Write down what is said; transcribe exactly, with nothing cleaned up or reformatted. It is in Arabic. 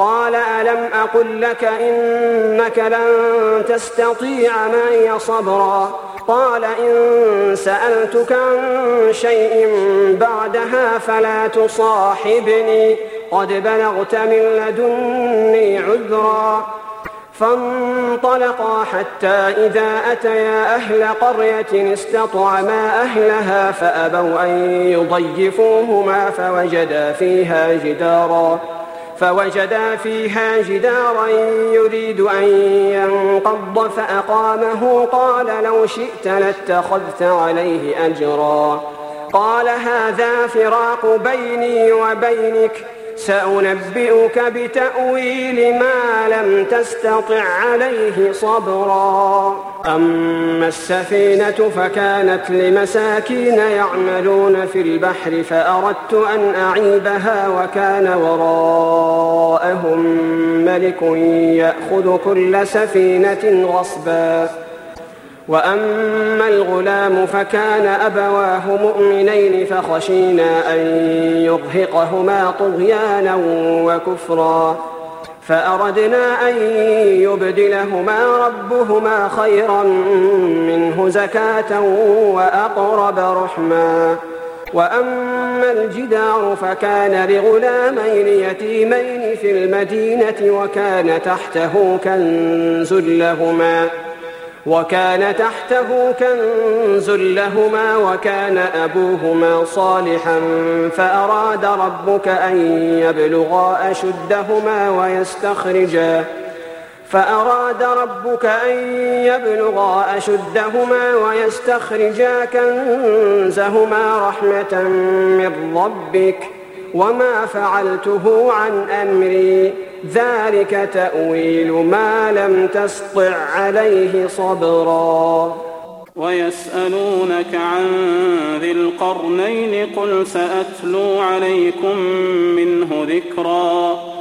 قال ألم أقل لك إنك لن تستطيع معي صبرا قال إن سألتك عن شيء بعدها فلا تصاحبني قد بلغت من لدني عذرا فانطلقا حتى إذا أتيا أهل قرية استطعما أهلها فأبوا أن يضيفوهما فوجدا فيها جدارا فوجدا فيها جدارا يريد أن ينقض فأقامه قال لو شئت لاتخذت عليه أجرا قال هذا فراق بيني وبينك سأنبئك بتأويل ما لم تستطع عليه صبرا أما السفينة فكانت لمساكين يعملون في البحر فأردت أن أعيبها وكان وراءهم ملك يأخذ كل سفينة غصبا وأما الغلام فكان أبواه مؤمنين فخشينا أن يرهقهما طغيانا وكفرا فأردنا أن يبدلهما ربهما خيرا منه زكاة وأقرب رحما وأما الجدار فكان لغلامين يتيمين في المدينة وكان تحته كنز لهما وكان تحته كنز لهما وكان أبوهما صالحا فأراد ربك أن يبلغا أشدهما ويستخرجا فأراد ربك أن يبلغا أشدهما ويستخرجا كنزهما رحمة من ربك وما فعلته عن أمري ذلك تأويل ما لم تسطع عليه صبرا ويسألونك عن ذي القرنين قل سأتلو عليكم منه ذكرا